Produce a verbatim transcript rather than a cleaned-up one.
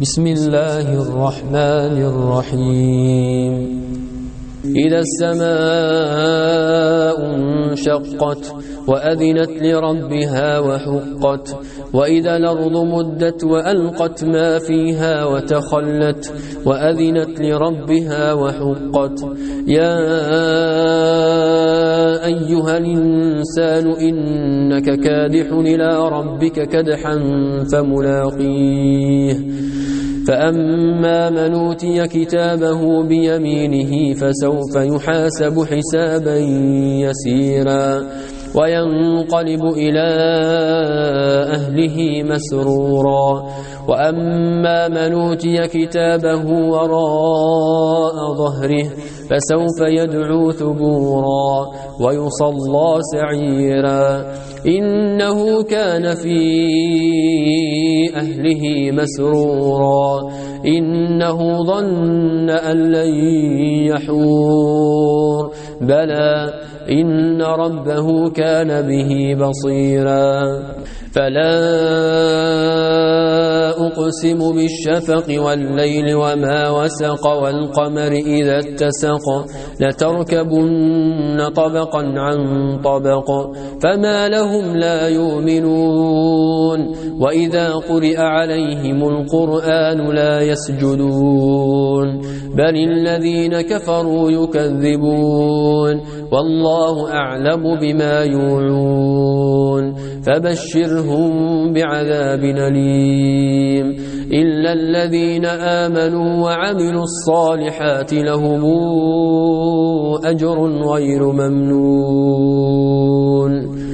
بسم الله الرحمن الرحيم إذا السماء انشقت وأذنت لربها وحقت وإذا الأرض مدت وألقت ما فيها وتخلت وأذنت لربها وحقت يا أيها الإنسان إنك كادح إلى ربك كدحا فملاقيه فأما من أوتي كتابه بيمينه فسوف يحاسب حسابا يسيرا وينقلب إلى أهله مسرورا وأما من أوتي كتابه وراء ظهره فسوف يدعو ثبورا ويصلى سعيرا إنه كان في أهله مسرورا إنه ظن أن لن يحور بلى إن ربه كان به بصيرا فلا أقسم بالشفق والليل وما وسق والقمر إذا اتسق لتركبن طبقا عن طبق فما لهم لا يؤمنون وإذا قرئ عليهم القرآن لا يسجدون بل الذين كفروا يكذبون والله أعلم بما يوعون فبشرهم بعذاب أليم إلا الذين آمنوا وعملوا الصالحات لهم أجر غير ممنون.